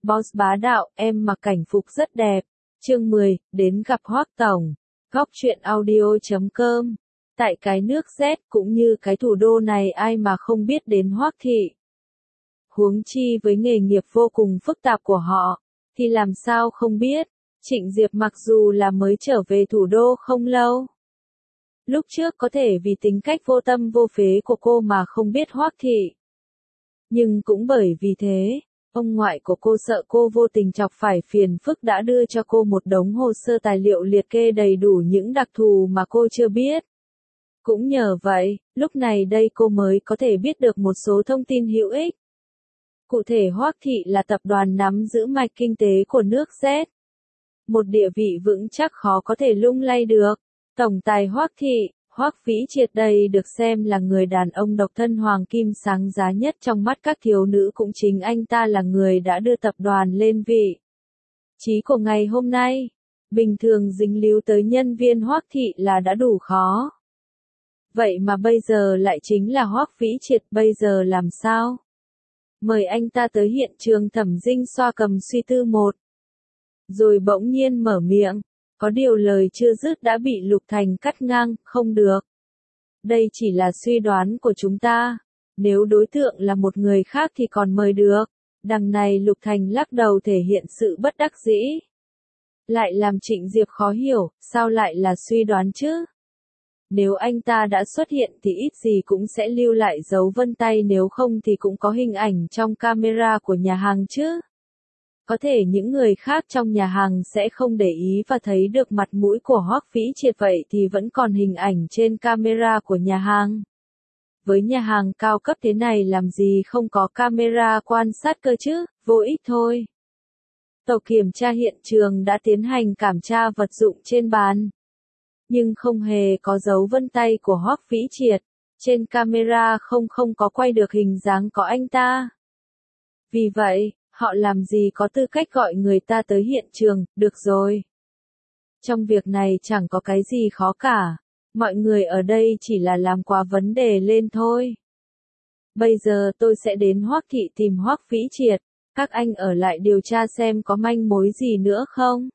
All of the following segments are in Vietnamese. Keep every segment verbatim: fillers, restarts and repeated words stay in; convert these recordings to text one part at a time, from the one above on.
Boss bá đạo, em mặc cảnh phục rất đẹp. Chương mười, đến gặp Hoắc Tổng. Góc truyện audio chấm com. Tại cái nước Z cũng như cái thủ đô này ai mà không biết đến Hoắc thị. Huống chi với nghề nghiệp vô cùng phức tạp của họ, thì làm sao không biết. Trịnh Diệp mặc dù là mới trở về thủ đô không lâu. Lúc trước có thể vì tính cách vô tâm vô phế của cô mà không biết Hoắc thị. Nhưng cũng bởi vì thế, ông ngoại của cô sợ cô vô tình chọc phải phiền phức đã đưa cho cô một đống hồ sơ tài liệu liệt kê đầy đủ những đặc thù mà cô chưa biết. Cũng nhờ vậy, lúc này đây cô mới có thể biết được một số thông tin hữu ích. Cụ thể Hoắc thị là tập đoàn nắm giữ mạch kinh tế của nước Z. Một địa vị vững chắc khó có thể lung lay được. Tổng tài Hoắc thị, Hoắc Vĩ Triệt đây được xem là người đàn ông độc thân hoàng kim sáng giá nhất trong mắt các thiếu nữ, cũng chính anh ta là người đã đưa tập đoàn lên vị trí của ngày hôm nay. Bình thường dính líu tới nhân viên Hoắc thị là đã đủ khó. Vậy mà bây giờ lại chính là Hoắc Vĩ Triệt, bây giờ làm sao? Mời anh ta tới hiện trường. Thẩm Dinh xoa cầm suy tư một. Rồi bỗng nhiên mở miệng. Có điều lời chưa dứt đã bị Lục Thành cắt ngang, không được. Đây chỉ là suy đoán của chúng ta. Nếu đối tượng là một người khác thì còn mời được. Đằng này Lục Thành lắc đầu thể hiện sự bất đắc dĩ. Lại làm Trịnh Diệp khó hiểu, sao lại là suy đoán chứ? Nếu anh ta đã xuất hiện thì ít gì cũng sẽ lưu lại dấu vân tay, nếu không thì cũng có hình ảnh trong camera của nhà hàng chứ. Có thể những người khác trong nhà hàng sẽ không để ý và thấy được mặt mũi của Hoắc Vĩ Triệt, vậy thì vẫn còn hình ảnh trên camera của nhà hàng. Với nhà hàng cao cấp thế này làm gì không có camera quan sát cơ chứ, vô ích thôi. Tổ kiểm tra hiện trường đã tiến hành kiểm tra vật dụng trên bàn. Nhưng không hề có dấu vân tay của Hoắc Vĩ Triệt. Trên camera không không có quay được hình dáng có anh ta. Vì vậy, họ làm gì có tư cách gọi người ta tới hiện trường, được rồi. Trong việc này chẳng có cái gì khó cả. Mọi người ở đây chỉ là làm quá vấn đề lên thôi. Bây giờ tôi sẽ đến Hoắc thị tìm Hoắc Vĩ Triệt. Các anh ở lại điều tra xem có manh mối gì nữa không.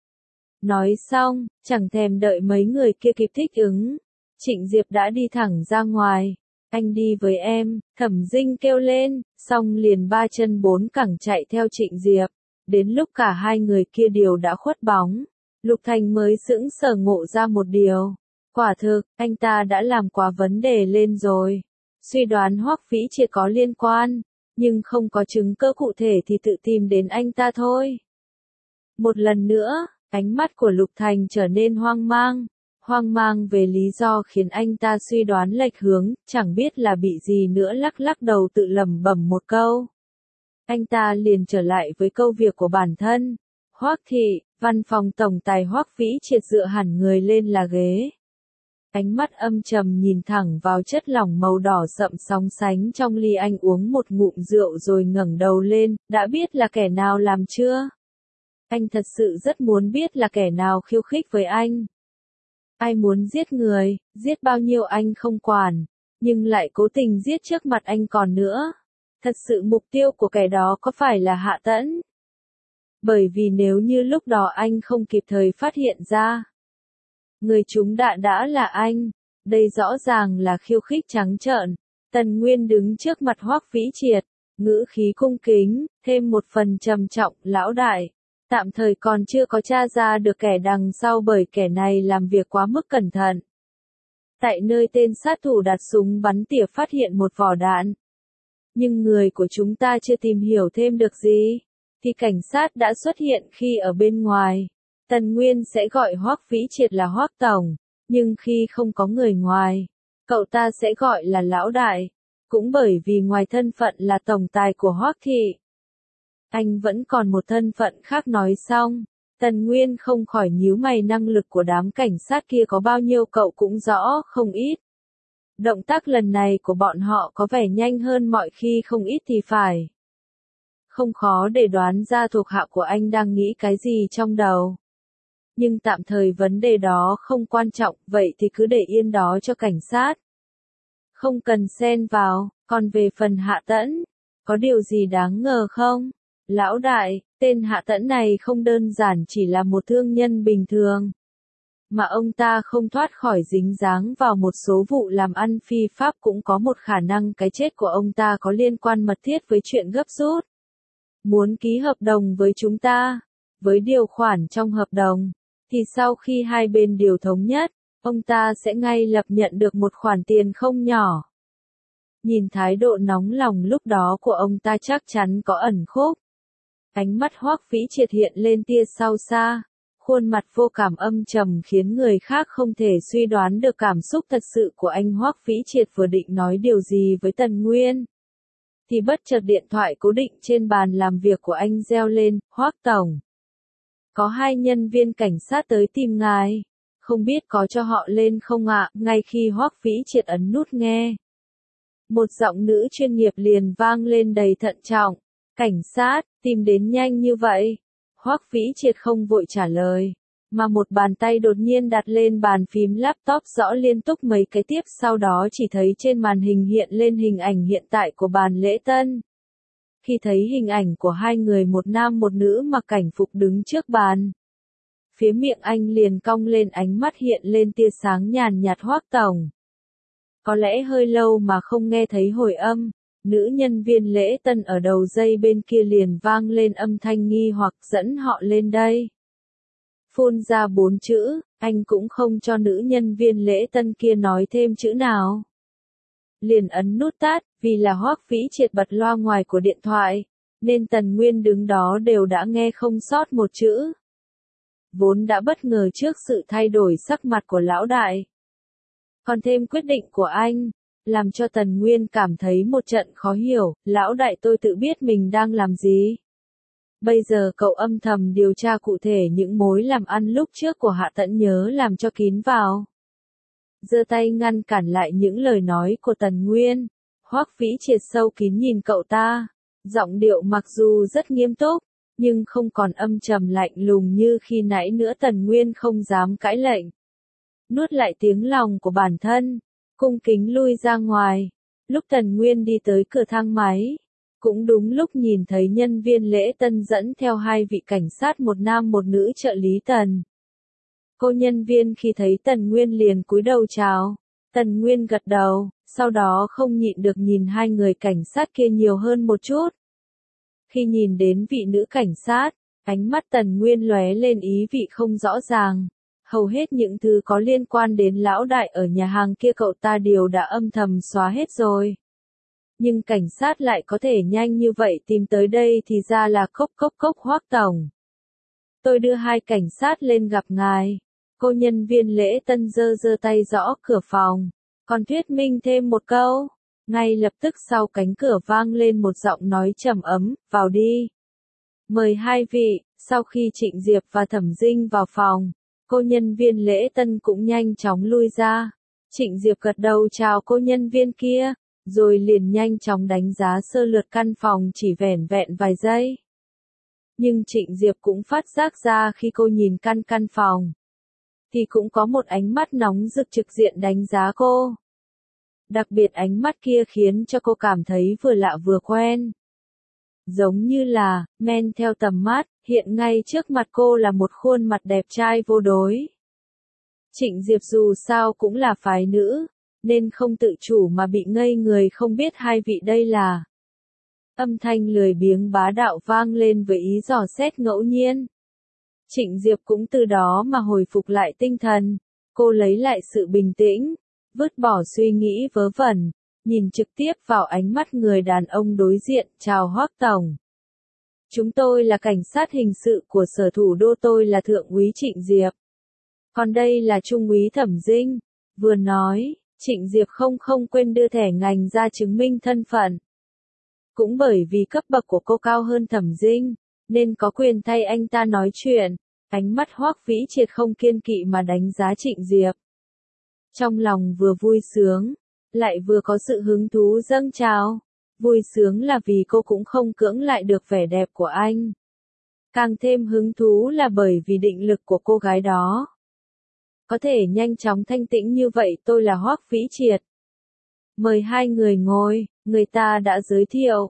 Nói xong, chẳng thèm đợi mấy người kia kịp thích ứng. Trịnh Diệp đã đi thẳng ra ngoài. Anh đi với em, Thẩm Dinh kêu lên, xong liền ba chân bốn cẳng chạy theo Trịnh Diệp. Đến lúc cả hai người kia đều đã khuất bóng, Lục Thành mới sững sờ ngộ ra một điều. Quả thực, anh ta đã làm quá vấn đề lên rồi. Suy đoán Hoắc Vĩ Triệt có liên quan, nhưng không có chứng cứ cụ thể thì tự tìm đến anh ta thôi. Một lần nữa, ánh mắt của Lục Thành trở nên hoang mang. Hoang mang về lý do khiến anh ta suy đoán lệch hướng, chẳng biết là bị gì nữa, lắc lắc đầu tự lẩm bẩm một câu. Anh ta liền trở lại với câu việc của bản thân. Hoắc thị, văn phòng tổng tài Hoắc Vĩ Triệt dựa hẳn người lên là ghế. Ánh mắt âm trầm nhìn thẳng vào chất lỏng màu đỏ sậm sóng sánh trong ly, anh uống một ngụm rượu rồi ngẩng đầu lên, đã biết là kẻ nào làm chưa? Anh thật sự rất muốn biết là kẻ nào khiêu khích với anh. Ai muốn giết người, giết bao nhiêu anh không quản, nhưng lại cố tình giết trước mặt anh còn nữa. Thật sự mục tiêu của kẻ đó có phải là Hạ Tẫn? Bởi vì nếu như lúc đó anh không kịp thời phát hiện ra, người trúng đạn đã là anh. Đây rõ ràng là khiêu khích trắng trợn. Tần Nguyên đứng trước mặt Hoắc Vĩ Triệt, ngữ khí cung kính, thêm một phần trầm trọng, lão đại. Tạm thời còn chưa có tra ra được kẻ đằng sau, bởi kẻ này làm việc quá mức cẩn thận. Tại nơi tên sát thủ đặt súng bắn tỉa phát hiện một vỏ đạn. Nhưng người của chúng ta chưa tìm hiểu thêm được gì, thì cảnh sát đã xuất hiện khi ở bên ngoài. Tần Nguyên sẽ gọi Hoắc Vĩ Triệt là Hoắc Tổng, nhưng khi không có người ngoài, cậu ta sẽ gọi là lão đại. Cũng bởi vì ngoài thân phận là tổng tài của Hoắc thị, anh vẫn còn một thân phận khác. Nói xong, Tần Nguyên không khỏi nhíu mày, năng lực của đám cảnh sát kia có bao nhiêu cậu cũng rõ không ít. Động tác lần này của bọn họ có vẻ nhanh hơn mọi khi không ít thì phải. Không khó để đoán ra thuộc hạ của anh đang nghĩ cái gì trong đầu. Nhưng tạm thời vấn đề đó không quan trọng, vậy thì cứ để yên đó cho cảnh sát. Không cần xen vào, còn về phần Hạ Tẫn, có điều gì đáng ngờ không? Lão đại, tên Hạ Tẫn này không đơn giản chỉ là một thương nhân bình thường, mà ông ta không thoát khỏi dính dáng vào một số vụ làm ăn phi pháp, cũng có một khả năng cái chết của ông ta có liên quan mật thiết với chuyện gấp rút. Muốn ký hợp đồng với chúng ta, với điều khoản trong hợp đồng, thì sau khi hai bên điều thống nhất, ông ta sẽ ngay lập nhận được một khoản tiền không nhỏ. Nhìn thái độ nóng lòng lúc đó của ông ta chắc chắn có ẩn khúc. Ánh mắt Hoắc Vĩ Triệt hiện lên tia sâu xa, khuôn mặt vô cảm âm trầm khiến người khác không thể suy đoán được cảm xúc thật sự của anh. Hoắc Vĩ Triệt vừa định nói điều gì với Tần Nguyên, thì bất chợt điện thoại cố định trên bàn làm việc của anh reo lên, Hoắc tổng. Có hai nhân viên cảnh sát tới tìm ngài, không biết có cho họ lên không ạ? Ngay khi Hoắc Vĩ Triệt ấn nút nghe, một giọng nữ chuyên nghiệp liền vang lên đầy thận trọng, cảnh sát, tìm đến nhanh như vậy. Hoắc Vĩ Triệt không vội trả lời, mà một bàn tay đột nhiên đặt lên bàn phím laptop gõ liên tục mấy cái tiếp, sau đó chỉ thấy trên màn hình hiện lên hình ảnh hiện tại của bàn lễ tân. Khi thấy hình ảnh của hai người, một nam một nữ mặc cảnh phục đứng trước bàn, phía miệng anh liền cong lên, ánh mắt hiện lên tia sáng nhàn nhạt. Hoắc tổng. Có lẽ hơi lâu mà không nghe thấy hồi âm, nữ nhân viên lễ tân ở đầu dây bên kia liền vang lên âm thanh nghi hoặc, dẫn họ lên đây. Phun ra bốn chữ, anh cũng không cho nữ nhân viên lễ tân kia nói thêm chữ nào. Liền ấn nút tắt, vì là Hoắc Vĩ Triệt bật loa ngoài của điện thoại, nên Tần Nguyên đứng đó đều đã nghe không sót một chữ. Vốn đã bất ngờ trước sự thay đổi sắc mặt của lão đại, còn thêm quyết định của anh, làm cho Tần Nguyên cảm thấy một trận khó hiểu. Lão đại, tôi tự biết mình đang làm gì. Bây giờ cậu âm thầm điều tra cụ thể những mối làm ăn lúc trước của Hạ Tẫn, nhớ làm cho kín vào. Giơ tay ngăn cản lại những lời nói của Tần Nguyên. Hoắc Vĩ Triệt sâu kín nhìn cậu ta, giọng điệu mặc dù rất nghiêm túc, nhưng không còn âm trầm lạnh lùng như khi nãy nữa. Tần Nguyên không dám cãi lệnh, nuốt lại tiếng lòng của bản thân, cung kính lui ra ngoài. Lúc Tần Nguyên đi tới cửa thang máy, cũng đúng lúc nhìn thấy nhân viên lễ tân dẫn theo hai vị cảnh sát, một nam một nữ trợ lý Tần. Cô nhân viên khi thấy Tần Nguyên liền cúi đầu chào. Tần Nguyên gật đầu, sau đó không nhịn được nhìn hai người cảnh sát kia nhiều hơn một chút. Khi nhìn đến vị nữ cảnh sát, ánh mắt Tần Nguyên lóe lên ý vị không rõ ràng. Hầu hết những thứ có liên quan đến lão đại ở nhà hàng kia cậu ta đều đã âm thầm xóa hết rồi. Nhưng cảnh sát lại có thể nhanh như vậy tìm tới đây, thì ra là cốc cốc cốc. Hoắc tổng. Tôi đưa hai cảnh sát lên gặp ngài. Cô nhân viên lễ tân giơ giơ tay gõ cửa phòng, còn thuyết minh thêm một câu. Ngay lập tức sau cánh cửa vang lên một giọng nói trầm ấm, vào đi. Mời hai vị. Sau khi Trịnh Diệp và Thẩm Dinh vào phòng, cô nhân viên lễ tân cũng nhanh chóng lui ra. Trịnh Diệp gật đầu chào cô nhân viên kia, rồi liền nhanh chóng đánh giá sơ lược căn phòng chỉ vẻn vẹn vài giây. Nhưng Trịnh Diệp cũng phát giác ra khi cô nhìn căn căn phòng, thì cũng có một ánh mắt nóng rực trực diện đánh giá cô. Đặc biệt ánh mắt kia khiến cho cô cảm thấy vừa lạ vừa quen. Giống như là, men theo tầm mắt, hiện ngay trước mặt cô là một khuôn mặt đẹp trai vô đối. Trịnh Diệp dù sao cũng là phái nữ, nên không tự chủ mà bị ngây người, không biết hai vị đây là. Âm thanh lười biếng bá đạo vang lên với ý dò xét ngẫu nhiên. Trịnh Diệp cũng từ đó mà hồi phục lại tinh thần, cô lấy lại sự bình tĩnh, vứt bỏ suy nghĩ vớ vẩn, nhìn trực tiếp vào ánh mắt người đàn ông đối diện. Chào Hoắc tổng. Chúng tôi là cảnh sát hình sự của sở thủ đô, tôi là thượng úy Trịnh Diệp. Còn đây là trung úy Thẩm Dinh. Vừa nói, Trịnh Diệp không không quên đưa thẻ ngành ra chứng minh thân phận. Cũng bởi vì cấp bậc của cô cao hơn Thẩm Dinh, nên có quyền thay anh ta nói chuyện. Ánh mắt Hoắc Vĩ Triệt không kiên kỵ mà đánh giá Trịnh Diệp. Trong lòng vừa vui sướng, lại vừa có sự hứng thú dâng trào. Vui sướng là vì cô cũng không cưỡng lại được vẻ đẹp của anh. Càng thêm hứng thú là bởi vì định lực của cô gái đó. Có thể nhanh chóng thanh tĩnh như vậy. Tôi là Hoắc Vĩ Triệt. Mời hai người ngồi, người ta đã giới thiệu.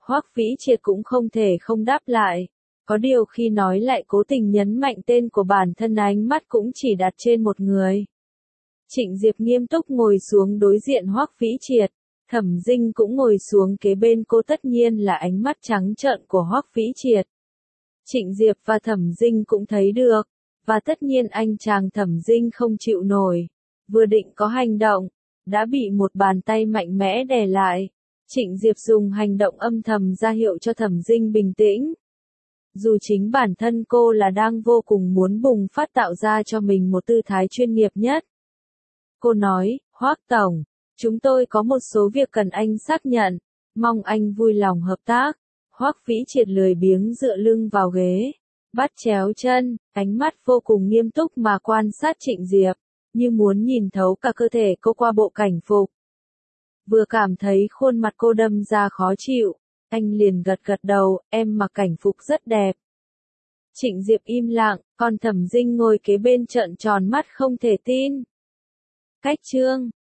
Hoắc Vĩ Triệt cũng không thể không đáp lại. Có điều khi nói lại cố tình nhấn mạnh tên của bản thân, ánh mắt cũng chỉ đặt trên một người. Trịnh Diệp nghiêm túc ngồi xuống đối diện Hoắc Vĩ Triệt. Thẩm Dinh cũng ngồi xuống kế bên cô, tất nhiên là ánh mắt trắng trợn của Hoắc Vĩ Triệt. Trịnh Diệp và Thẩm Dinh cũng thấy được, và tất nhiên anh chàng Thẩm Dinh không chịu nổi. Vừa định có hành động, đã bị một bàn tay mạnh mẽ đè lại. Trịnh Diệp dùng hành động âm thầm ra hiệu cho Thẩm Dinh bình tĩnh. Dù chính bản thân cô là đang vô cùng muốn bùng phát tạo ra cho mình một tư thái chuyên nghiệp nhất. Cô nói, Hoắc Tổng, chúng tôi có một số việc cần anh xác nhận, mong anh vui lòng hợp tác. Hoắc Vĩ Triệt lười biếng dựa lưng vào ghế, bắt chéo chân, ánh mắt vô cùng nghiêm túc mà quan sát Trịnh Diệp, như muốn nhìn thấu cả cơ thể cô qua bộ cảnh phục. Vừa cảm thấy khuôn mặt cô đâm ra khó chịu, anh liền gật gật đầu, em mặc cảnh phục rất đẹp. Trịnh Diệp im lặng, còn Thẩm Dinh ngồi kế bên trợn tròn mắt không thể tin. Cách chương